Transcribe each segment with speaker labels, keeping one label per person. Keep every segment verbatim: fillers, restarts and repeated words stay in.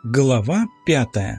Speaker 1: Глава пятая.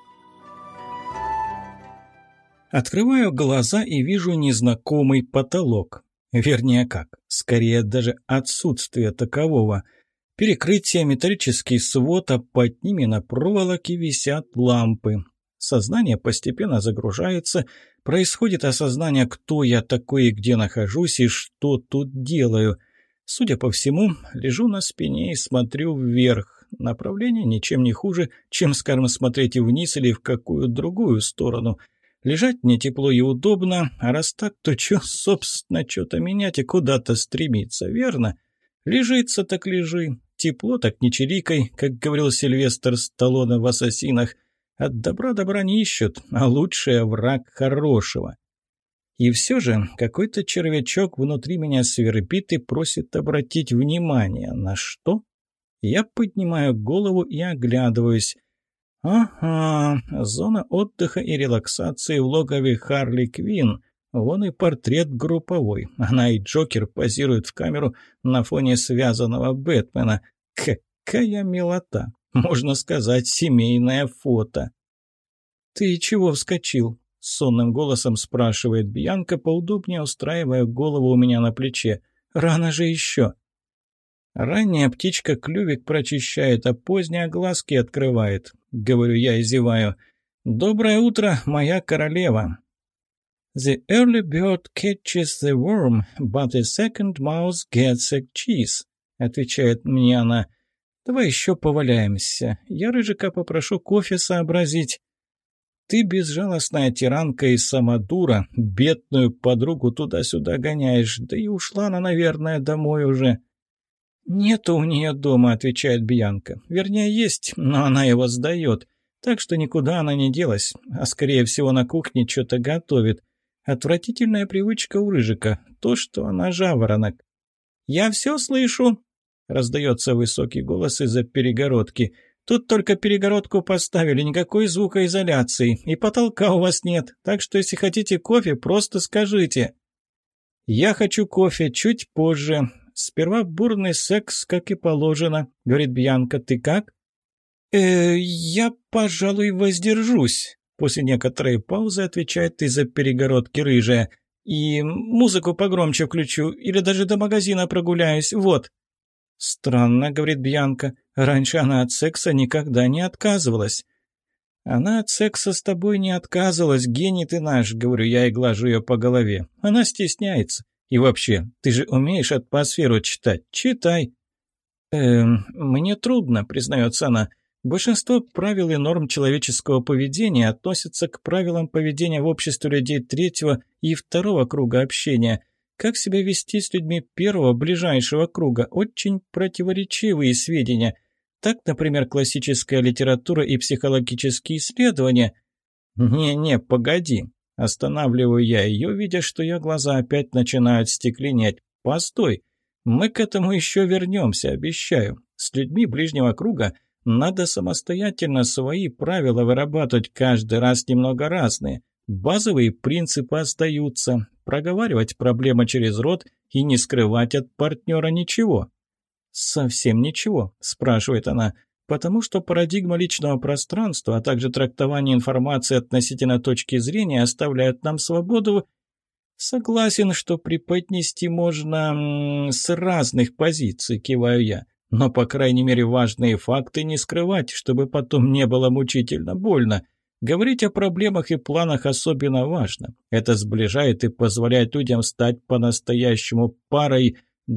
Speaker 1: Открываю глаза и вижу незнакомый потолок. Вернее как, скорее даже отсутствие такового. Перекрытие, металлический свод, а под ними на проволоке висят лампы. Сознание постепенно загружается, происходит осознание, кто я такой и где нахожусь и что тут делаю. Судя по всему, лежу на спине и смотрю вверх. Направление ничем не хуже, чем, скажем, смотреть вниз или в какую другую сторону. Лежать мне тепло и удобно, а раз так, то чё, собственно, что-то менять и куда-то стремиться, верно? Лежится так лежи, тепло так не чирикай, как говорил Сильвестр Сталлоне в «Ассасинах». От добра добра не ищут, а лучший враг хорошего. И все же какой-то червячок внутри меня свербит и просит обратить внимание. На что? Я поднимаю голову и оглядываюсь. Ага, зона отдыха и релаксации в логове Харли Квинн. Вон и портрет групповой. Она и Джокер позируют в камеру на фоне связанного Бэтмена. Какая милота! Можно сказать, семейное фото. «Ты чего вскочил?» — сонным голосом спрашивает Бьянка, поудобнее устраивая голову у меня на плече. «Рано же еще!» Ранняя птичка клювик прочищает, а поздняя глазки открывает. Говорю я и зеваю. «Доброе утро, моя королева!» «The early bird catches the worm, but the second mouse gets a cheese», — отвечает мне она. «Давай еще поваляемся. Я Рыжика попрошу кофе сообразить». «Ты безжалостная тиранка и самодура, бедную подругу туда-сюда гоняешь, да и ушла она, наверное, домой уже». «Нету у нее дома», — отвечает Бьянка. «Вернее, есть, но она его сдает. Так что никуда она не делась, а скорее всего на кухне что-то готовит. Отвратительная привычка у Рыжика, то, что она жаворонок». «Я все слышу», — раздается высокий голос из-за перегородки. «Тут только перегородку поставили, никакой звукоизоляции, и потолка у вас нет, так что если хотите кофе, просто скажите». «Я хочу кофе чуть позже. Сперва бурный секс, как и положено», — говорит Бьянка. «Ты как?» «Э, я, пожалуй, воздержусь», — после некоторой паузы отвечает из-за перегородки рыжая. «И музыку погромче включу, или даже до магазина прогуляюсь, вот». «Странно», — говорит Бьянка. «Раньше она от секса никогда не отказывалась». «Она от секса с тобой не отказывалась, гений ты наш», — говорю я и глажу ее по голове. «Она стесняется. И вообще, ты же умеешь атмосферу читать? Читай». «Эм, мне трудно», — признается она. «Большинство правил и норм человеческого поведения относятся к правилам поведения в обществе людей третьего и второго круга общения. Как себя вести с людьми первого, ближайшего круга? Очень противоречивые сведения. Так, например, классическая литература и психологические исследования». «Не-не, погоди». Останавливаю я ее, видя, что ее глаза опять начинают стекленеть. «Постой, мы к этому еще вернемся, обещаю. С людьми ближнего круга надо самостоятельно свои правила вырабатывать, каждый раз немного разные. Базовые принципы остаются. Проговаривать проблемы через рот и не скрывать от партнера ничего». «Совсем ничего?» – спрашивает она. «Потому что парадигма личного пространства, а также трактование информации относительно точки зрения оставляют нам свободу». «Согласен, что преподнести можно м -м, с разных позиций», – киваю я. «Но, по крайней мере, важные факты не скрывать, чтобы потом не было мучительно больно. Говорить о проблемах и планах особенно важно. Это сближает и позволяет людям стать по-настоящему парой,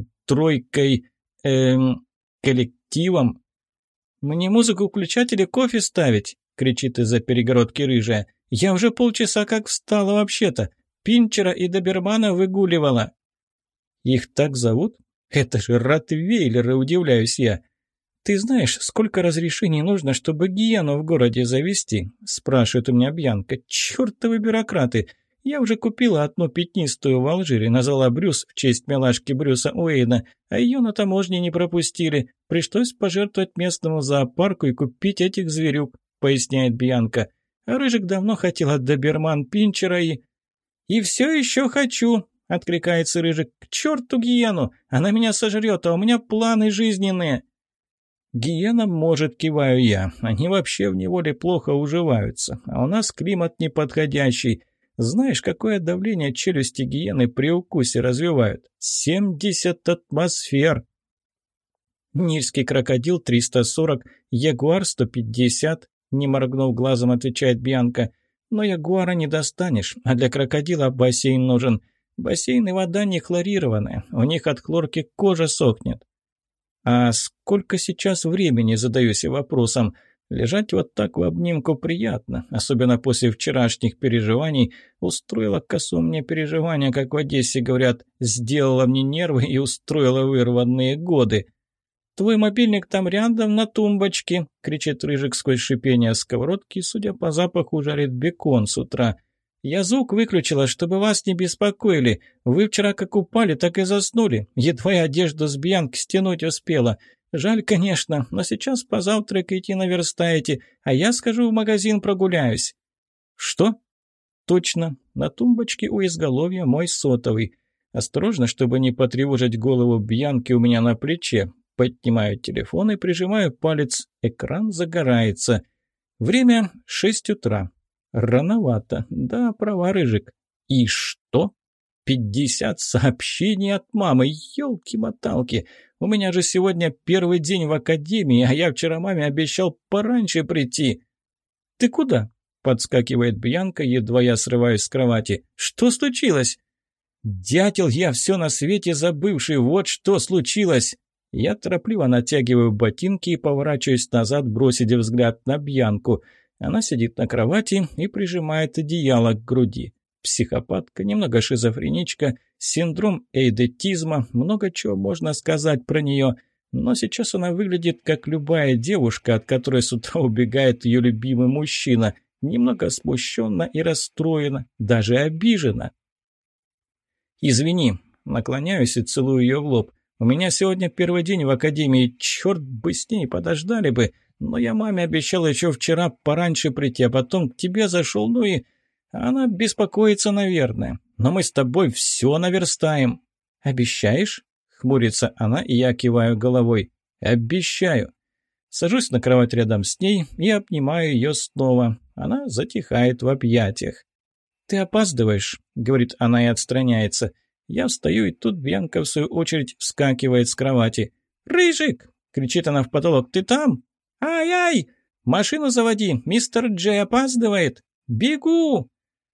Speaker 1: тройкой, эм, коллективом». «Мне музыку включать или кофе ставить?» — кричит из-за перегородки рыжая. «Я уже полчаса как встала вообще-то. Пинчера и добермана выгуливала». «Их так зовут? Это же ротвейлеры», — удивляюсь я. «Ты знаешь, сколько разрешений нужно, чтобы гиену в городе завести?» — спрашивает у меня Бьянка. «Чёртовы бюрократы! Я уже купила одну пятнистую в Алжире, назвала Брюс в честь милашки Брюса Уэйна, а ее на таможне не пропустили. Пришлось пожертвовать местному зоопарку и купить этих зверюк», — поясняет Бьянка. «А Рыжик давно хотела доберман Пинчера и...» «И все еще хочу», — откликается Рыжик. «К черту гиену! Она меня сожрет, а у меня планы жизненные». Гиена может, киваю я. Они вообще в неволе плохо уживаются. А у нас климат неподходящий. Знаешь, какое давление челюсти гиены при укусе развивают? семьдесят атмосфер. Нильский крокодил триста сорок, ягуар сто пятьдесят, не моргнув глазом, отвечает Бьянка. Но ягуара не достанешь, а для крокодила бассейн нужен. Бассейн и вода не хлорированная, у них от хлорки кожа сохнет. А сколько сейчас времени, задаюсь я вопросом. Лежать вот так в обнимку приятно, особенно после вчерашних переживаний. Устроила косу мне переживания, как в Одессе говорят, сделала мне нервы и устроила вырванные годы. «Твой мобильник там рядом на тумбочке!» — кричит Рыжик сквозь шипение сковородки, судя по запаху, жарит бекон с утра. «Я звук выключила, чтобы вас не беспокоили. Вы вчера как упали, так и заснули. Едва я одежду с Бьянки стянуть успела. Жаль, конечно, но сейчас позавтракаете, наверстаете, а я схожу в магазин прогуляюсь». «Что?» «Точно. На тумбочке у изголовья мой сотовый. Осторожно, чтобы не потревожить голову Бьянки у меня на плече. Поднимаю телефон и прижимаю палец. Экран загорается. Время шесть утра. Рановато. Да, права, Рыжик. И что? пятьдесят сообщений от мамы. Ёлки-моталки. У меня же сегодня первый день в академии, а я вчера маме обещал пораньше прийти. «Ты куда?» — подскакивает Бьянка, едва я срываюсь с кровати. «Что случилось?» «Дятел, я все на свете забывший. Вот что случилось!» Я торопливо натягиваю ботинки и поворачиваюсь назад, бросив взгляд на Бьянку. Она сидит на кровати и прижимает одеяло к груди. Психопатка, немного шизофреничка, синдром эйдетизма, много чего можно сказать про нее. Но сейчас она выглядит как любая девушка, от которой с утра убегает ее любимый мужчина. Немного смущенно и расстроена, даже обижена. «Извини», наклоняюсь и целую ее в лоб. «У меня сегодня первый день в академии, черт бы с ней, подождали бы. Но я маме обещал еще вчера пораньше прийти, а потом к тебе зашел, ну и... Она беспокоится, наверное. Но мы с тобой все наверстаем». «Обещаешь?» — хмурится она, и я киваю головой. «Обещаю». Сажусь на кровать рядом с ней и обнимаю ее снова. Она затихает в объятиях. «Ты опаздываешь», — говорит она и отстраняется. Я встаю, и тут Бьянка, в свою очередь, вскакивает с кровати. «Рыжик!» — кричит она в потолок. «Ты там? Ай-ай! Машину заводи! Мистер Джей опаздывает! Бегу!»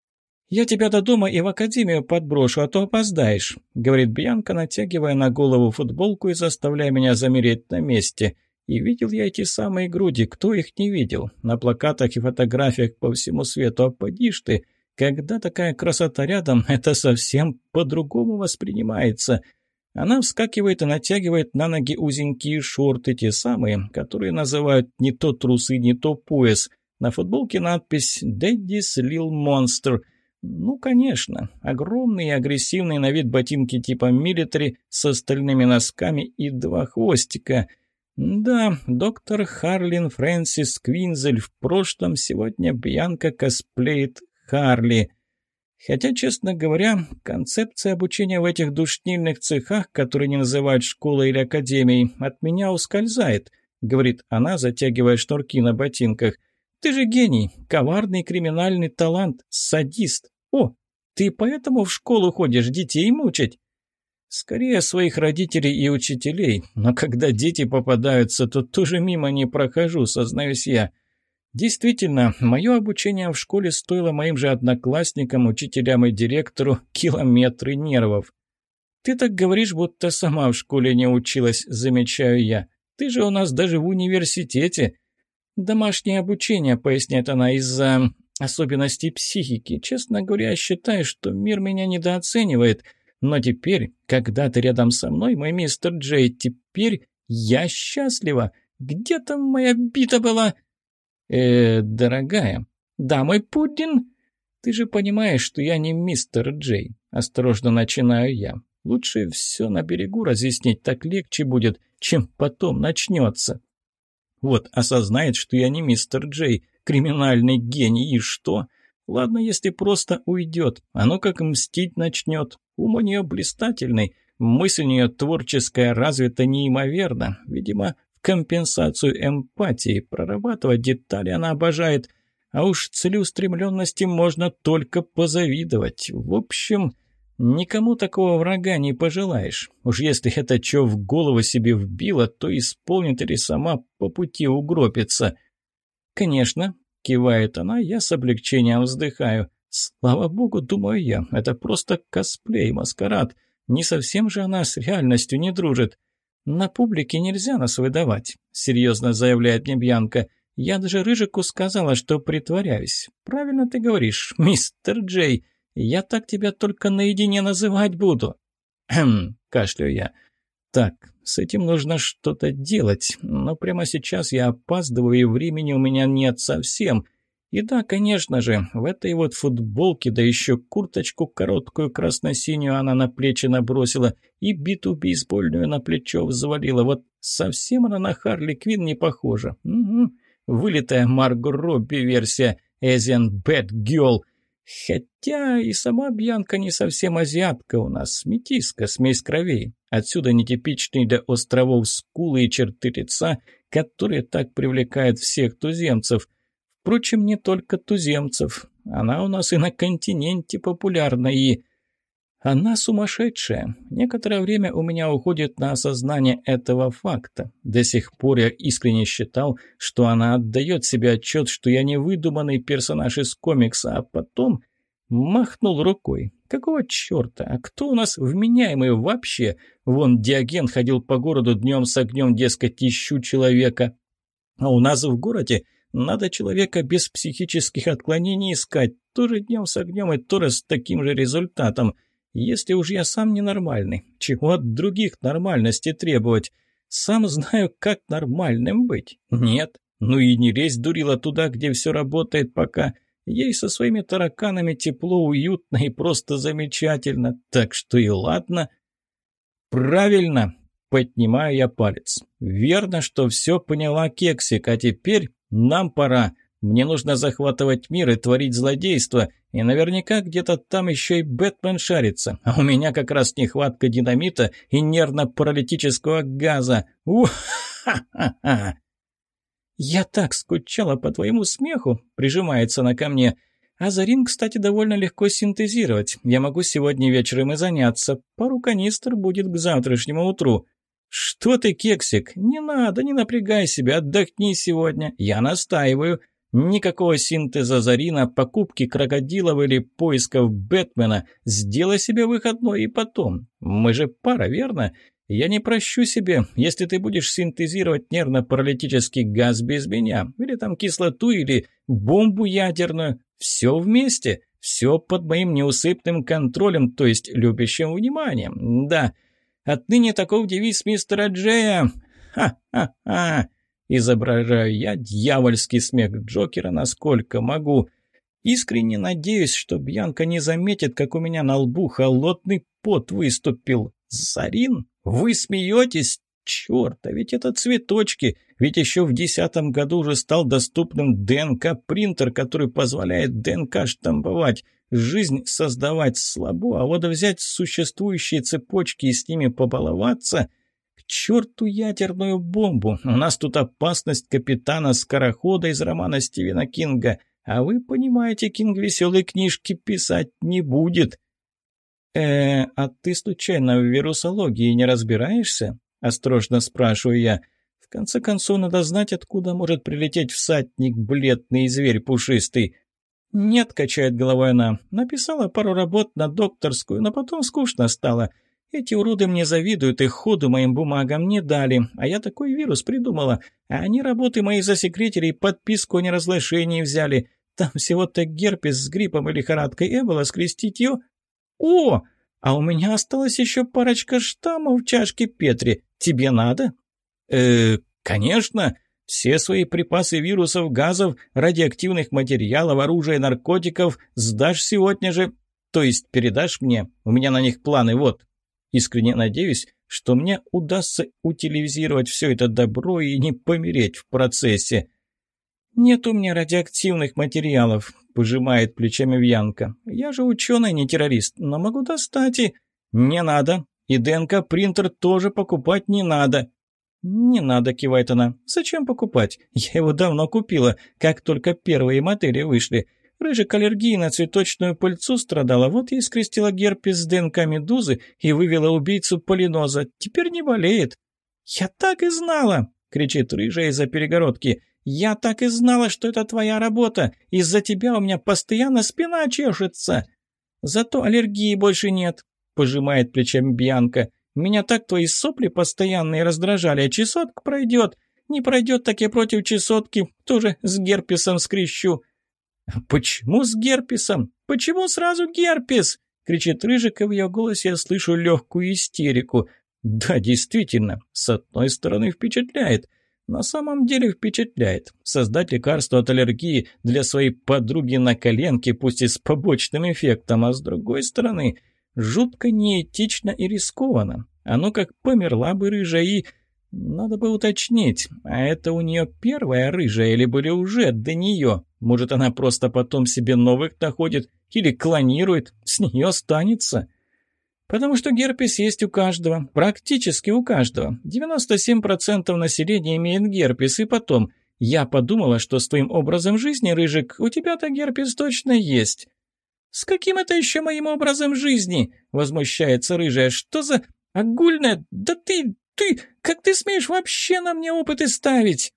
Speaker 1: «Я тебя до дома и в академию подброшу, а то опоздаешь», — говорит Бьянка, натягивая на голову футболку и заставляя меня замереть на месте. И видел я эти самые груди, кто их не видел? На плакатах и фотографиях по всему свету, а поди ж ты... Когда такая красота рядом, это совсем по-другому воспринимается. Она вскакивает и натягивает на ноги узенькие шорты, те самые, которые называют не то трусы, не то пояс. На футболке надпись «Daddy's Lil Monster». Ну, конечно, огромные и агрессивные на вид ботинки типа милитари с остальными носками и два хвостика. Да, доктор Харлин Фрэнсис Квинзель в прошлом, сегодня Бьянка косплеит Харли. Хотя, честно говоря, концепция обучения в этих душнильных цехах, которые не называют школой или академией, от меня ускользает, говорит она, затягивая шнурки на ботинках. Ты же гений, коварный криминальный талант, садист. О, ты поэтому в школу ходишь, детей мучить? Скорее своих родителей и учителей, но когда дети попадаются, то тоже мимо не прохожу, сознаюсь я. Действительно, мое обучение в школе стоило моим же одноклассникам, учителям и директору километры нервов. «Ты так говоришь, будто сама в школе не училась», — замечаю я. «Ты же у нас даже в университете». «Домашнее обучение», — поясняет она, — «из-за особенностей психики. Честно говоря, я считаю, что мир меня недооценивает. Но теперь, когда ты рядом со мной, мой мистер Джей, теперь я счастлива. Где там моя бита была?» «Э, дорогая, да, мой пудин, ты же понимаешь, что я не мистер Джей», — осторожно начинаю я. «Лучше все на берегу разъяснить, так легче будет, чем потом начнется». Вот, осознает, что я не мистер Джей, криминальный гений, и что? Ладно, если просто уйдет, оно как мстить начнет. Ум у нее блистательный, мысль у нее творческая развита неимоверно. Видимо, компенсацию эмпатии. Прорабатывать детали она обожает. А уж целеустремленности можно только позавидовать. В общем, никому такого врага не пожелаешь. Уж если это чё в голову себе вбило, то исполнит или сама по пути угробится. «Конечно», — кивает она, я с облегчением вздыхаю. «Слава богу, думаю я, это просто косплей, маскарад. Не совсем же она с реальностью не дружит. На публике нельзя нас выдавать», — серьезно заявляет мне Бьянка. «Я даже Рыжику сказала, что притворяюсь. Правильно ты говоришь, мистер Джей. Я так тебя только наедине называть буду». «Хм», — кашляю я. «Так, с этим нужно что-то делать, но прямо сейчас я опаздываю, и времени у меня нет совсем. И да, конечно же, в этой вот футболке, да еще курточку короткую красно-синюю она на плечи набросила и биту бейсбольную на плечо взвалила. Вот совсем она на Харли Квинн не похожа. Угу. Вылитая Марго Робби версия Asian Bad Girl. Хотя и сама Бьянка не совсем азиатка у нас, метиска, смесь кровей. Отсюда нетипичные для островов скулы и черты лица, которые так привлекают всех туземцев. Впрочем, не только туземцев. Она у нас и на континенте популярна, и... Она сумасшедшая. Некоторое время у меня уходит на осознание этого факта. До сих пор я искренне считал, что она отдает себе отчет, что я не выдуманный персонаж из комикса, а потом махнул рукой. Какого черта? А кто у нас вменяемый вообще? Вон Диоген ходил по городу днем с огнем, дескать, ищу человека. А у нас в городе надо человека без психических отклонений искать. Тоже днем с огнем и тоже с таким же результатом. Если уж я сам ненормальный, чего от других нормальности требовать? Сам знаю, как нормальным быть. Нет, ну и не лезь, дурила, туда, где все работает пока. Ей со своими тараканами тепло, уютно и просто замечательно. Так что и ладно. Правильно, поднимаю я палец. Верно, что все поняла, Кексик, а теперь нам пора. Мне нужно захватывать мир и творить злодейство, и наверняка где-то там еще и Бэтмен шарится, а у меня как раз нехватка динамита и нервно-паралитического газа. Ух-ха-ха-ха! «Я так скучала по твоему смеху», — прижимается она ко мне. «Азарин, кстати, довольно легко синтезировать. Я могу сегодня вечером и заняться. Пару канистр будет к завтрашнему утру». «Что ты, Кексик? Не надо, не напрягай себя, отдохни сегодня. Я настаиваю». Никакого синтеза Зарина, покупки крокодилов или поисков Бэтмена. Сделай себе выходной и потом. Мы же пара, верно? Я не прощу себе, если ты будешь синтезировать нервно-паралитический газ без меня. Или там кислоту, или бомбу ядерную. Все вместе. Все под моим неусыпным контролем, то есть любящим вниманием. Да, отныне таков девиз мистера Джея. Ха-ха-ха. Изображаю я дьявольский смех Джокера, насколько могу. Искренне надеюсь, что Бьянка не заметит, как у меня на лбу холодный пот выступил. Зарин, вы смеетесь? Черт, а ведь это цветочки. Ведь еще в десятом году уже стал доступным ДНК-принтер, который позволяет ДНК штамповать. Жизнь создавать слабо, а вот взять существующие цепочки и с ними побаловаться... К черту ядерную бомбу! У нас тут опасность капитана-скорохода из романа Стивена Кинга. А вы понимаете, Кинг веселые книжки писать не будет. э а ты случайно в вирусологии не разбираешься?» – осторожно спрашиваю я. В конце концов, надо знать, откуда может прилететь всадник, бледный зверь пушистый. «Нет», – качает головой она, – «написала пару работ на докторскую, но потом скучно стало. Эти уроды мне завидуют и ходу моим бумагам не дали, а я такой вирус придумала, а они работы мои засекретили и подписку о неразглашении взяли. Там всего-то герпес с гриппом и лихорадкой Эбола, скрестить ее... О, а у меня осталась еще парочка штаммов в чашке Петри. Тебе надо?» «Э, конечно. Все свои припасы вирусов, газов, радиоактивных материалов, оружия, наркотиков сдашь сегодня же. То есть передашь мне? У меня на них планы, вот». Искренне надеюсь, что мне удастся утилизировать все это добро и не помереть в процессе. «Нет у меня радиоактивных материалов», – пожимает плечами Вьянка. «Я же ученый, не террорист, но могу достать и...» «Не надо. И ДНК-принтер тоже покупать не надо». «Не надо», – кивает она. «Зачем покупать? Я его давно купила, как только первые модели вышли. Рыжик аллергии на цветочную пыльцу страдала, вот ей скрестила герпес с ДНК медузы и вывела убийцу полиноза. Теперь не болеет». «Я так и знала!» – кричит рыжая из-за перегородки. «Я так и знала, что это твоя работа. Из-за тебя у меня постоянно спина чешется». «Зато аллергии больше нет», – пожимает плечами Бьянка. «Меня так твои сопли постоянные раздражали, а чесотка пройдет. Не пройдет, так я против чесотки тоже с герпесом скрещу». «Почему с герпесом? Почему сразу герпес?» – кричит Рыжик, и в ее голосе я слышу легкую истерику. «Да, действительно, с одной стороны впечатляет. На самом деле впечатляет. Создать лекарство от аллергии для своей подруги на коленке, пусть и с побочным эффектом, а с другой стороны, жутко неэтично и рискованно. Оно как померла бы рыжая и... Надо бы уточнить, а это у нее первая рыжая или были уже до нее? Может, она просто потом себе новых находит или клонирует, с нее останется? Потому что герпес есть у каждого, практически у каждого. девяносто семь процентов населения имеет герпес, и потом, я подумала, что с твоим образом жизни, Рыжик, у тебя-то герпес точно есть. «С каким это еще моим образом жизни?» – возмущается Рыжая. «Что за огульное? Да ты, ты, как ты смеешь вообще на мне опыты ставить?»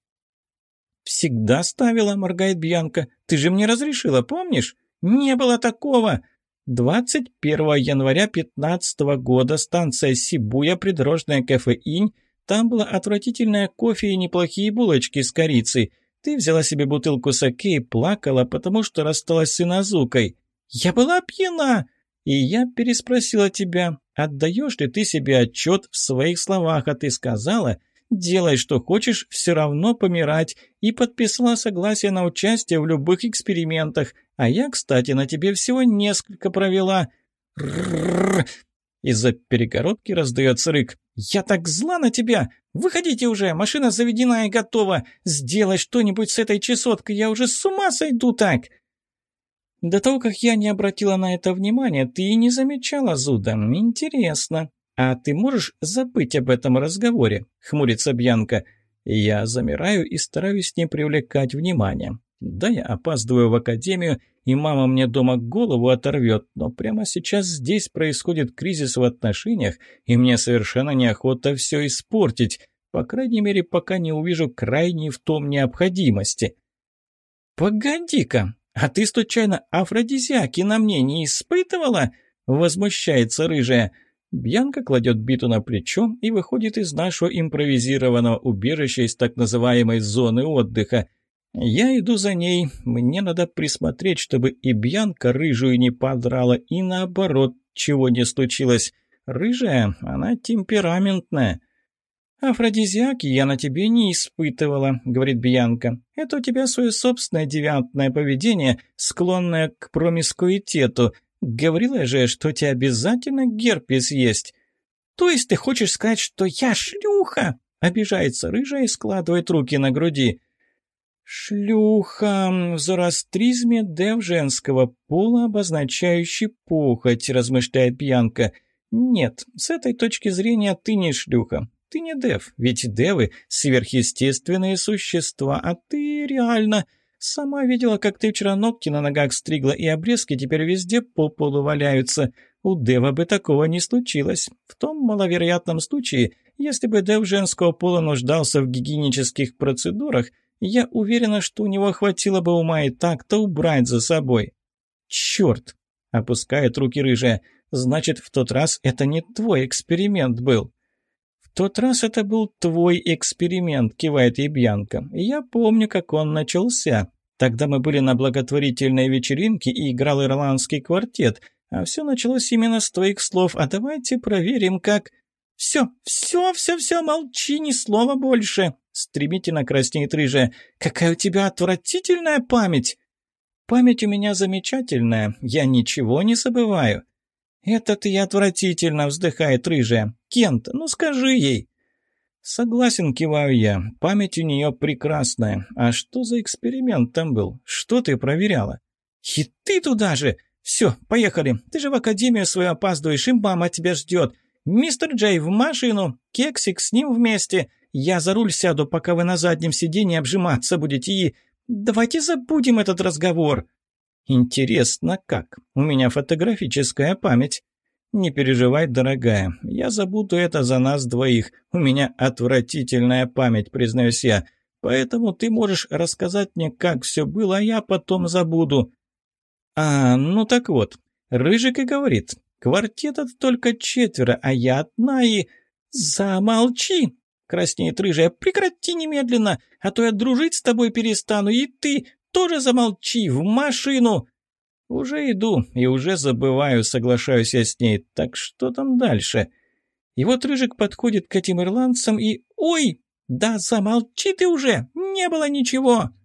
Speaker 1: «Всегда ставила», – моргает Бьянка. «Ты же мне разрешила, помнишь?» «Не было такого!» двадцать первого января пятнадцатого года, станция Сибуя, придорожное кафе «Инь». Там было отвратительное кофе и неплохие булочки с корицей. Ты взяла себе бутылку саке и плакала, потому что рассталась с Иназукой. «Я была пьяна!» И я переспросила тебя, отдаешь ли ты себе отчет в своих словах, а ты сказала, делай, что хочешь, все равно помирать, и подписала согласие на участие в любых экспериментах, а я, кстати, на тебе всего несколько провела. Рррррр. Из-за перегородки раздается рык. «Я так зла на тебя! Выходите уже, машина заведена и готова! Сделай что-нибудь с этой чесоткой, я уже с ума сойду так!» До того, как я не обратила на это внимания, ты и не замечала зуда. Интересно. А ты можешь забыть об этом разговоре? Хмурится Бьянка. Я замираю и стараюсь не привлекать внимания. Да, я опаздываю в академию, и мама мне дома голову оторвет, но прямо сейчас здесь происходит кризис в отношениях, и мне совершенно неохота все испортить, по крайней мере, пока не увижу крайней в том необходимости. «Погоди-ка, а ты случайно афродизиаки на мне не испытывала?» – возмущается рыжая. Бьянка кладет биту на плечо и выходит из нашего импровизированного убежища из так называемой зоны отдыха. Я иду за ней, мне надо присмотреть, чтобы и Бьянка рыжую не подрала, и наоборот, чего не случилось. Рыжая, она темпераментная. «Афродизиаки я на тебе не испытывала», — говорит Бьянка. «Это у тебя свое собственное девиантное поведение, склонное к промискуитету. Говорила же, что у тебя обязательно герпес есть». «То есть ты хочешь сказать, что я шлюха?» — обижается рыжая и складывает руки на груди. «Шлюха в зороастризме дев женского пола, обозначающий похоть», — размышляет Бьянка. «Нет, с этой точки зрения ты не шлюха. Ты не дев, ведь девы – сверхъестественные существа, а ты реально... Сама видела, как ты вчера ногти на ногах стригла, и обрезки теперь везде по полу валяются. У дева бы такого не случилось. В том маловероятном случае, если бы дев женского пола нуждался в гигиенических процедурах, я уверена, что у него хватило бы ума и так-то убрать за собой». «Черт!» – опускает руки рыжая. «Значит, в тот раз это не твой эксперимент был». «В тот раз это был твой эксперимент», – кивает ей Бьянка. «Я помню, как он начался. Тогда мы были на благотворительной вечеринке и играл ирландский квартет. А все началось именно с твоих слов. А давайте проверим, как...» «Все, все, все, все, молчи, ни слова больше!» – стремительно краснеет рыжая. «Какая у тебя отвратительная память!» «Память у меня замечательная, я ничего не забываю». «Это ты отвратительно!» – вздыхает рыжая. «Кент, ну скажи ей!» «Согласен», – киваю я. «Память у нее прекрасная. А что за эксперимент там был? Что ты проверяла?» «И ты туда же! Все, поехали! Ты же в академию свою опаздываешь, и мама тебя ждет! Мистер Джей, в машину! Кексик с ним вместе! Я за руль сяду, пока вы на заднем сиденье обжиматься будете, и... Давайте забудем этот разговор». «Интересно, как? У меня фотографическая память». «Не переживай, дорогая, я забуду это за нас двоих. У меня отвратительная память, признаюсь я. Поэтому ты можешь рассказать мне, как все было, а я потом забуду». «А, ну так вот, Рыжик и говорит, квартета только четверо, а я одна и...» «Замолчи!» — краснеет Рыжая. «Прекрати немедленно, а то я дружить с тобой перестану, и ты тоже замолчи, в машину!» «Уже иду и уже забываю», — соглашаюсь я с ней. «Так что там дальше?» И вот Рыжик подходит к этим ирландцам и... «Ой, да замолчи ты уже! Не было ничего!»